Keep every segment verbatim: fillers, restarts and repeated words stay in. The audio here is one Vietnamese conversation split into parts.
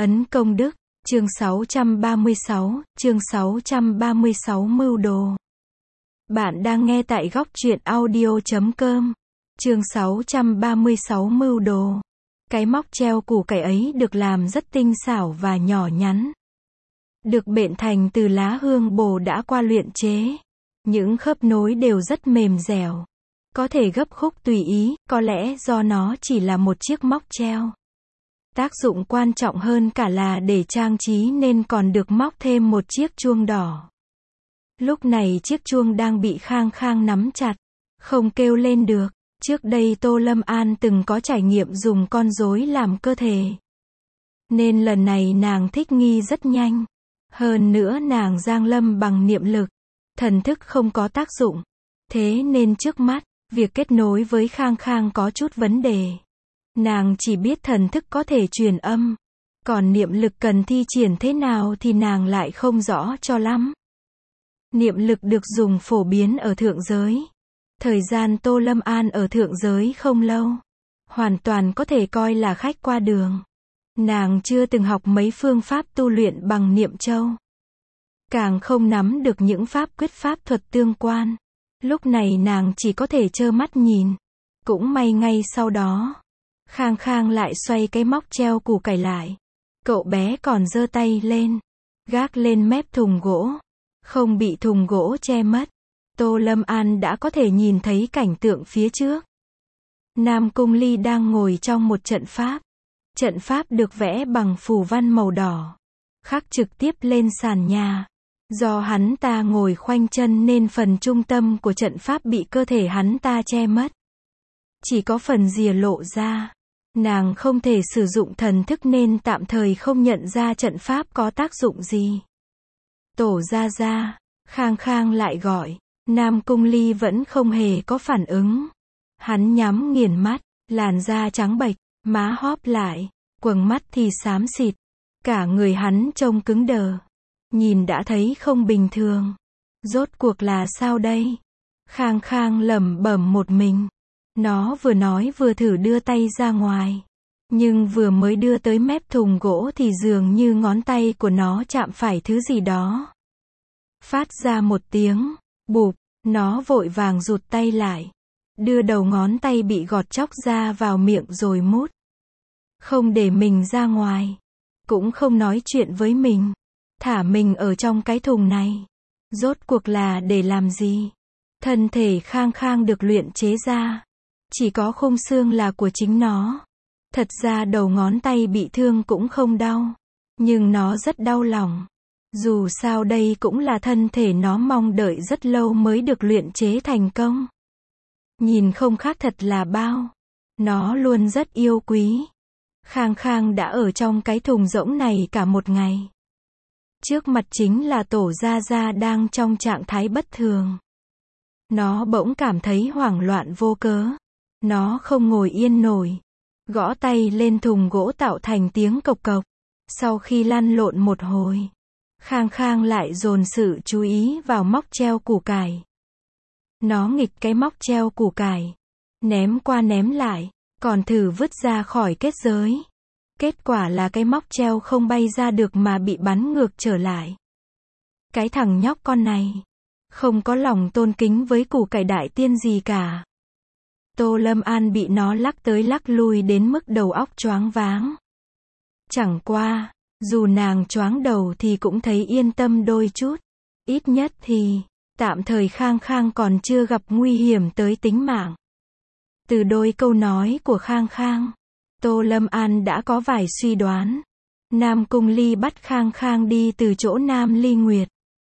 Ấn công đức, chương sáu trăm ba mươi sáu, chương sáu trăm ba mươi sáu mưu đồ. Bạn đang nghe tại góc truyện audio chấm com. Chương sáu trăm ba mươi sáu mưu đồ. Cái móc treo củ cải ấy được làm rất tinh xảo và nhỏ nhắn. Được bện thành từ lá hương bồ đã qua luyện chế. Những khớp nối đều rất mềm dẻo. Có thể gấp khúc tùy ý, có lẽ do nó chỉ là một chiếc móc treo. Tác dụng quan trọng hơn cả là để trang trí nên còn được móc thêm một chiếc chuông đỏ. Lúc này chiếc chuông đang bị Khang Khang nắm chặt, không kêu lên được. Trước đây Tô Lâm An từng có trải nghiệm dùng con rối làm cơ thể. Nên lần này nàng thích nghi rất nhanh. Hơn nữa nàng giang lâm bằng niệm lực. Thần thức không có tác dụng. Thế nên trước mắt, việc kết nối với Khang Khang có chút vấn đề. Nàng chỉ biết thần thức có thể truyền âm. Còn niệm lực cần thi triển thế nào thì nàng lại không rõ cho lắm. Niệm lực được dùng phổ biến ở thượng giới. Thời gian Tô Lâm An ở thượng giới không lâu. Hoàn toàn có thể coi là khách qua đường. Nàng chưa từng học mấy phương pháp tu luyện bằng niệm châu. Càng không nắm được những pháp quyết pháp thuật tương quan. Lúc này nàng chỉ có thể trơ mắt nhìn. Cũng may ngay sau đó, Khang Khang lại xoay cái móc treo củ cải lại. Cậu bé còn giơ tay lên, gác lên mép thùng gỗ. Không bị thùng gỗ che mất. Tô Lâm An đã có thể nhìn thấy cảnh tượng phía trước. Nam Cung Ly đang ngồi trong một trận pháp. Trận pháp được vẽ bằng phù văn màu đỏ. Khắc trực tiếp lên sàn nhà. Do hắn ta ngồi khoanh chân nên phần trung tâm của trận pháp bị cơ thể hắn ta che mất. Chỉ có phần rìa lộ ra. Nàng không thể sử dụng thần thức nên tạm thời không nhận ra trận pháp có tác dụng gì. Tổ gia gia, Khang Khang lại gọi. Nam Cung Ly vẫn không hề có phản ứng. Hắn nhắm nghiền mắt, làn da trắng bệch, má hóp lại, quầng mắt thì xám xịt. Cả người hắn trông cứng đờ. Nhìn đã thấy không bình thường. Rốt cuộc là sao đây? Khang Khang lẩm bẩm một mình. Nó vừa nói vừa thử đưa tay ra ngoài. Nhưng vừa mới đưa tới mép thùng gỗ thì dường như ngón tay của nó chạm phải thứ gì đó. Phát ra một tiếng bụp, nó vội vàng rụt tay lại. Đưa đầu ngón tay bị gọt chóc ra vào miệng rồi mút. Không để mình ra ngoài. Cũng không nói chuyện với mình. Thả mình ở trong cái thùng này. Rốt cuộc là để làm gì? Thân thể Khang Khang được luyện chế ra. Chỉ có khung xương là của chính nó. Thật ra đầu ngón tay bị thương cũng không đau. Nhưng nó rất đau lòng. Dù sao đây cũng là thân thể nó mong đợi rất lâu mới được luyện chế thành công. Nhìn không khác thật là bao. Nó luôn rất yêu quý. Khang Khang đã ở trong cái thùng rỗng này cả một ngày. Trước mặt chính là Tổ gia gia đang trong trạng thái bất thường. Nó bỗng cảm thấy hoảng loạn vô cớ. Nó không ngồi yên nổi. Gõ tay lên thùng gỗ tạo thành tiếng cộc cộc. Sau khi lăn lộn một hồi, Khang Khang lại dồn sự chú ý vào móc treo củ cải. Nó nghịch cái móc treo củ cải. Ném qua ném lại. Còn thử vứt ra khỏi kết giới. Kết quả là cái móc treo không bay ra được mà bị bắn ngược trở lại. Cái thằng nhóc con này. Không có lòng tôn kính với củ cải đại tiên gì cả. Tô Lâm An bị nó lắc tới lắc lui đến mức đầu óc choáng váng. Chẳng qua, dù nàng choáng đầu thì cũng thấy yên tâm đôi chút. Ít nhất thì, tạm thời Khang Khang còn chưa gặp nguy hiểm tới tính mạng. Từ đôi câu nói của Khang Khang, Tô Lâm An đã có vài suy đoán. Nam Cung Ly bắt Khang Khang đi từ chỗ Nam Ly Nguyệt.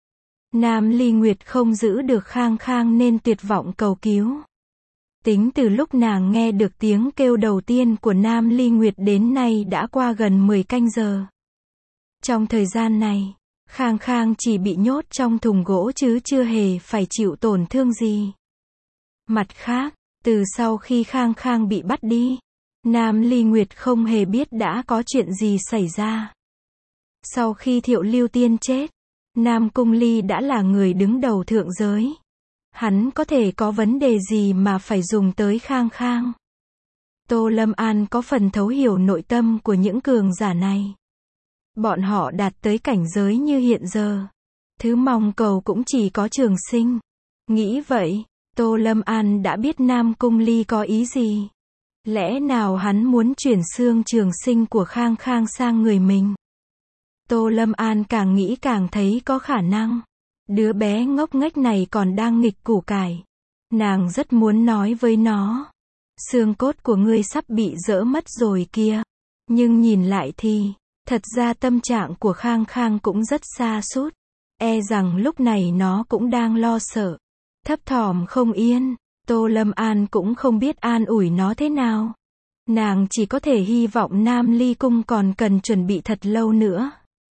Nam Ly Nguyệt không giữ được Khang Khang nên tuyệt vọng cầu cứu. Tính từ lúc nàng nghe được tiếng kêu đầu tiên của Nam Ly Nguyệt đến nay đã qua gần mười canh giờ. Trong thời gian này, Khang Khang chỉ bị nhốt trong thùng gỗ chứ chưa hề phải chịu tổn thương gì. Mặt khác, từ sau khi Khang Khang bị bắt đi, Nam Ly Nguyệt không hề biết đã có chuyện gì xảy ra. Sau khi Thiệu Lưu Tiên chết, Nam Cung Ly đã là người đứng đầu thượng giới. Hắn có thể có vấn đề gì mà phải dùng tới Khang Khang. Tô Lâm An có phần thấu hiểu nội tâm của những cường giả này. Bọn họ đạt tới cảnh giới như hiện giờ. Thứ mong cầu cũng chỉ có trường sinh. Nghĩ vậy, Tô Lâm An đã biết Nam Cung Ly có ý gì. Lẽ nào hắn muốn chuyển xương trường sinh của Khang Khang sang người mình? Tô Lâm An càng nghĩ càng thấy có khả năng. Đứa bé ngốc nghếch này còn đang nghịch củ cải. Nàng rất muốn nói với nó. Xương cốt của ngươi sắp bị dỡ mất rồi kia. Nhưng nhìn lại thì, thật ra tâm trạng của Khang Khang cũng rất sa sút. E rằng lúc này nó cũng đang lo sợ. Thấp thỏm không yên. Tô Lâm An cũng không biết an ủi nó thế nào. Nàng chỉ có thể hy vọng Nam Ly Cung còn cần chuẩn bị thật lâu nữa.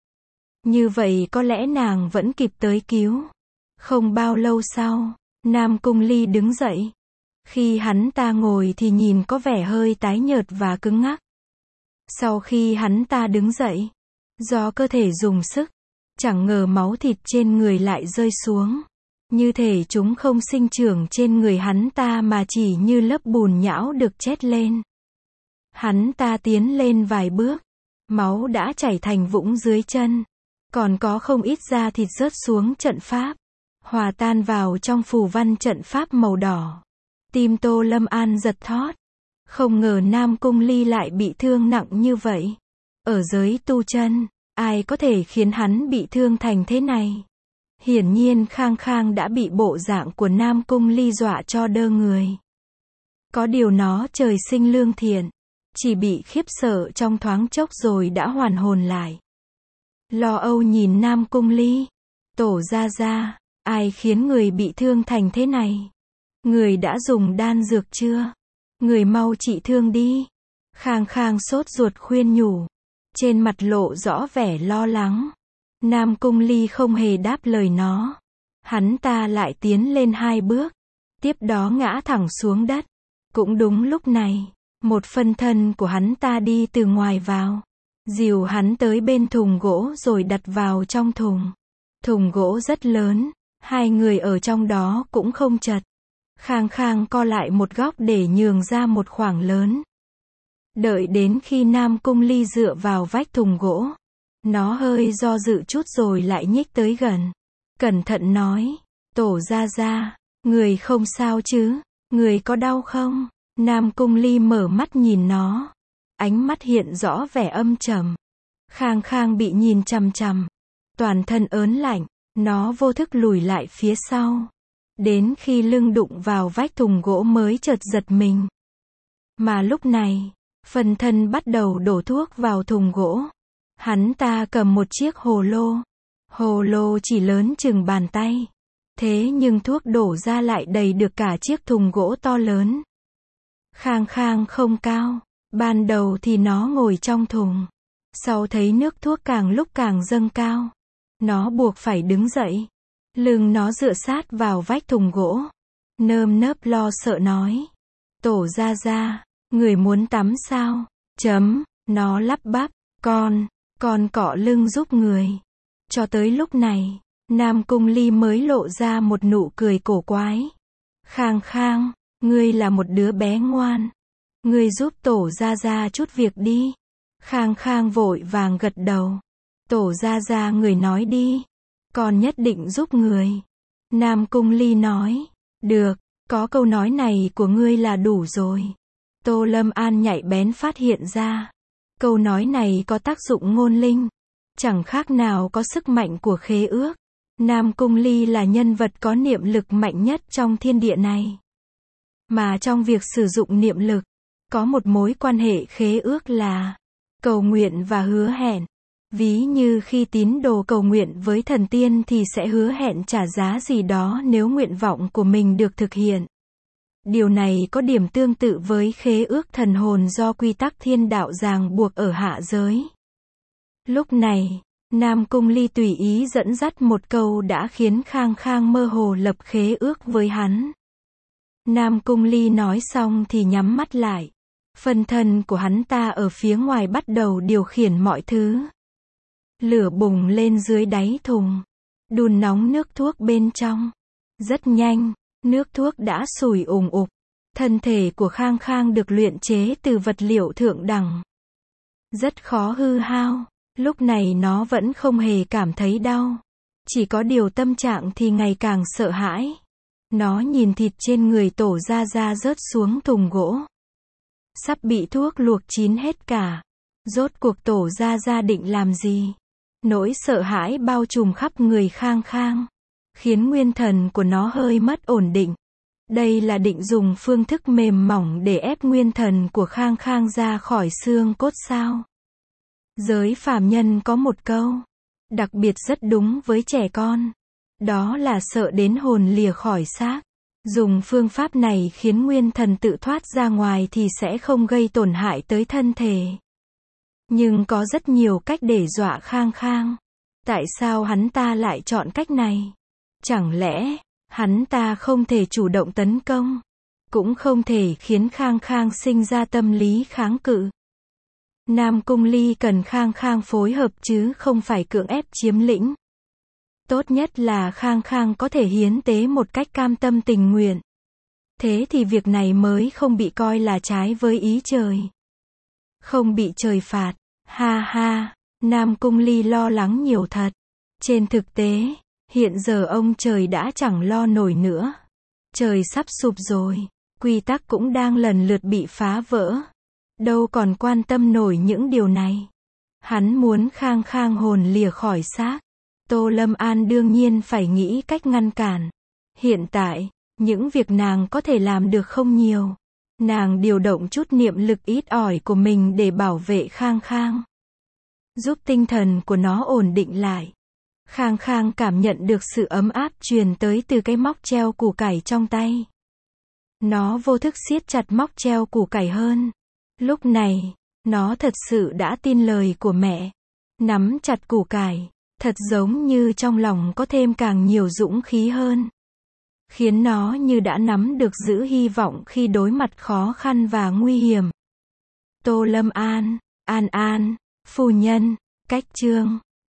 Như vậy có lẽ nàng vẫn kịp tới cứu. Không bao lâu sau, Nam Cung Ly đứng dậy. Khi hắn ta ngồi thì nhìn có vẻ hơi tái nhợt và cứng ngắc. Sau khi hắn ta đứng dậy, do cơ thể dùng sức, chẳng ngờ máu thịt trên người lại rơi xuống. Như thể chúng không sinh trưởng trên người hắn ta mà chỉ như lớp bùn nhão được chét lên. Hắn ta tiến lên vài bước, máu đã chảy thành vũng dưới chân. Còn có không ít da thịt rớt xuống trận pháp, hòa tan vào trong phù văn trận pháp màu đỏ. Tim Tô Lâm An giật thót. Không ngờ Nam Cung Ly lại bị thương nặng như vậy. Ở giới tu chân, ai có thể khiến hắn bị thương thành thế này? Hiển nhiên Khang Khang đã bị bộ dạng của Nam Cung Ly dọa cho đơ người. Có điều nó trời sinh lương thiện, chỉ bị khiếp sợ trong thoáng chốc rồi đã hoàn hồn lại. Lo âu nhìn Nam Cung Ly. Tổ gia gia, ai khiến người bị thương thành thế này? Người đã dùng đan dược chưa? Người mau trị thương đi. Khang Khang sốt ruột khuyên nhủ. Trên mặt lộ rõ vẻ lo lắng. Nam Cung Ly không hề đáp lời nó. Hắn ta lại tiến lên hai bước. Tiếp đó ngã thẳng xuống đất. Cũng đúng lúc này, một phân thân của hắn ta đi từ ngoài vào. Dìu hắn tới bên thùng gỗ rồi đặt vào trong thùng. Thùng gỗ rất lớn, hai người ở trong đó cũng không chật. Khang Khang co lại một góc để nhường ra một khoảng lớn. Đợi đến khi Nam Cung Ly dựa vào vách thùng gỗ, nó hơi do dự chút rồi lại nhích tới gần. Cẩn thận nói, tổ gia gia, người không sao chứ, người có đau không? Nam Cung Ly mở mắt nhìn nó. Ánh mắt hiện rõ vẻ âm trầm. Khang Khang bị nhìn chằm chằm. Toàn thân ớn lạnh, nó vô thức lùi lại phía sau. Đến khi lưng đụng vào vách thùng gỗ mới chợt giật mình. Mà lúc này, phần thân bắt đầu đổ thuốc vào thùng gỗ. Hắn ta cầm một chiếc hồ lô. Hồ lô chỉ lớn chừng bàn tay. Thế nhưng thuốc đổ ra lại đầy được cả chiếc thùng gỗ to lớn. Khang Khang không cao. Ban đầu thì nó ngồi trong thùng. Sau thấy nước thuốc càng lúc càng dâng cao. Nó buộc phải đứng dậy. Lưng nó dựa sát vào vách thùng gỗ. Nơm nớp lo sợ nói. Tổ gia gia, người muốn tắm sao? Chấm, nó lắp bắp. Con, con cọ lưng giúp người. Cho tới lúc này, Nam Cung Ly mới lộ ra một nụ cười cổ quái. Khang Khang, ngươi là một đứa bé ngoan. Ngươi giúp tổ gia gia chút việc đi. Khang Khang vội vàng gật đầu. Tổ gia gia người nói đi. Con nhất định giúp người. Nam Cung Ly nói. Được, có câu nói này của ngươi là đủ rồi. Tô Lâm An nhạy bén phát hiện ra. Câu nói này có tác dụng ngôn linh. Chẳng khác nào có sức mạnh của khế ước. Nam Cung Ly là nhân vật có niệm lực mạnh nhất trong thiên địa này. Mà trong việc sử dụng niệm lực, có một mối quan hệ khế ước là cầu nguyện và hứa hẹn. Ví như khi tín đồ cầu nguyện với thần tiên thì sẽ hứa hẹn trả giá gì đó nếu nguyện vọng của mình được thực hiện. Điều này có điểm tương tự với khế ước thần hồn do quy tắc thiên đạo ràng buộc ở hạ giới. Lúc này, Nam Cung Ly tùy ý dẫn dắt một câu đã khiến Khang Khang mơ hồ lập khế ước với hắn. Nam Cung Ly nói xong thì nhắm mắt lại. Phân thân của hắn ta ở phía ngoài bắt đầu điều khiển mọi thứ. Lửa bùng lên dưới đáy thùng. Đun nóng nước thuốc bên trong. Rất nhanh, nước thuốc đã sùi ùng ục. Thân thể của Khang Khang được luyện chế từ vật liệu thượng đẳng. Rất khó hư hao. Lúc này nó vẫn không hề cảm thấy đau. Chỉ có điều tâm trạng thì ngày càng sợ hãi. Nó nhìn thịt trên người Tổ Gia Gia rớt xuống thùng gỗ. Sắp bị thuốc luộc chín hết cả. Rốt cuộc Tổ Gia Gia định làm gì? Nỗi sợ hãi bao trùm khắp người Khang Khang, khiến nguyên thần của nó hơi mất ổn định. Đây là định dùng phương thức mềm mỏng để ép nguyên thần của Khang Khang ra khỏi xương cốt sao? Giới phàm nhân có một câu, đặc biệt rất đúng với trẻ con. Đó là sợ đến hồn lìa khỏi xác. Dùng phương pháp này khiến nguyên thần tự thoát ra ngoài thì sẽ không gây tổn hại tới thân thể. Nhưng có rất nhiều cách để dọa Khang Khang. Tại sao hắn ta lại chọn cách này? Chẳng lẽ, hắn ta không thể chủ động tấn công? Cũng không thể khiến Khang Khang sinh ra tâm lý kháng cự. Nam Cung Ly cần Khang Khang phối hợp chứ không phải cưỡng ép chiếm lĩnh. Tốt nhất là Khang Khang có thể hiến tế một cách cam tâm tình nguyện. Thế thì việc này mới không bị coi là trái với ý trời. Không bị trời phạt. Ha ha, Nam Cung Ly lo lắng nhiều thật. Trên thực tế, hiện giờ ông trời đã chẳng lo nổi nữa. Trời sắp sụp rồi, quy tắc cũng đang lần lượt bị phá vỡ. Đâu còn quan tâm nổi những điều này. Hắn muốn Khang Khang hồn lìa khỏi xác. Tô Lâm An đương nhiên phải nghĩ cách ngăn cản. Hiện tại, những việc nàng có thể làm được không nhiều. Nàng điều động chút niệm lực ít ỏi của mình để bảo vệ Khang Khang. Giúp tinh thần của nó ổn định lại. Khang Khang cảm nhận được sự ấm áp truyền tới từ cái móc treo củ cải trong tay. Nó vô thức siết chặt móc treo củ cải hơn. Lúc này, nó thật sự đã tin lời của mẹ. Nắm chặt củ cải, thật giống như trong lòng có thêm càng nhiều dũng khí hơn. Khiến nó như đã nắm được giữ hy vọng khi đối mặt khó khăn và nguy hiểm. Tô Lâm An, An An, phu nhân, cách chương.